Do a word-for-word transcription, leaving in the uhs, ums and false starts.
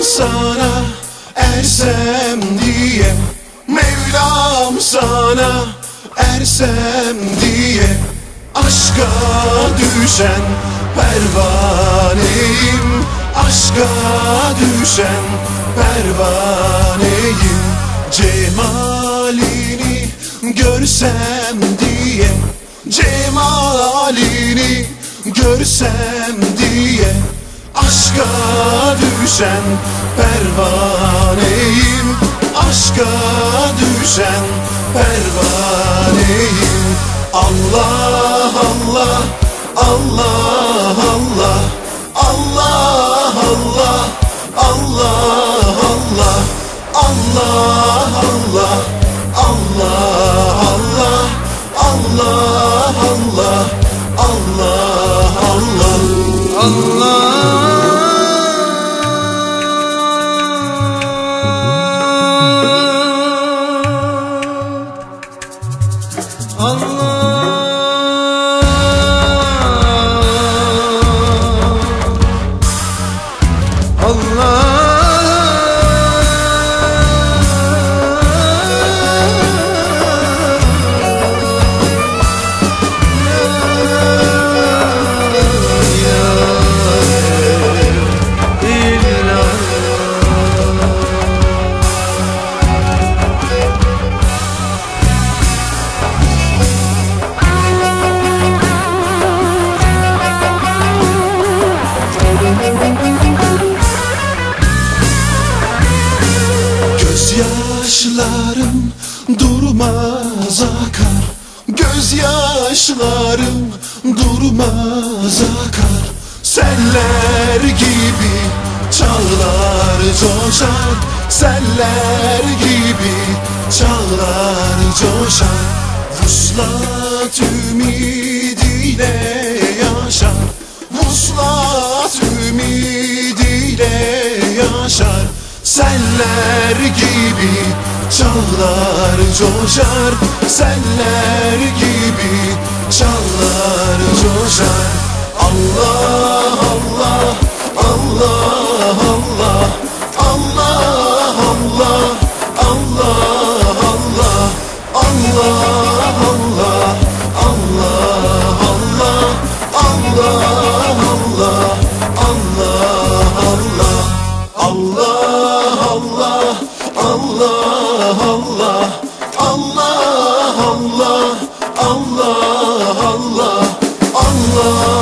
sana ersem diye, Mevlam sana ersem diye, aşka düşen pervaneyim, aşka düşen pervaneyim. Cemalini görsem diye, cemalini görsem diye, aşka düşen pervaneyim, aşka düşen pervaneyim. Allah Allah, Allah Allah, Allah Allah, Allah Allah, Allah Allah, Allah Allah, Allah Allah, Allah Allah, Allah. Gözyaşlarım durmaz akar, gözyaşlarım durmaz akar. Seller gibi çağlar coşar, seller gibi çağlar coşar. Vuslat ümidiyle yaşar, vuslat ümidiyle yaşar. Seller gibi çağlar coşar, seller gibi çağlar coşar. Allah Allah, Allah Allah, Allah Allah, Allah Allah, Allah Allah, Allah Allah, Allah Allah, Allah Allah, Allah Allah, Allah Allah, Allah Allah, Allah Allah.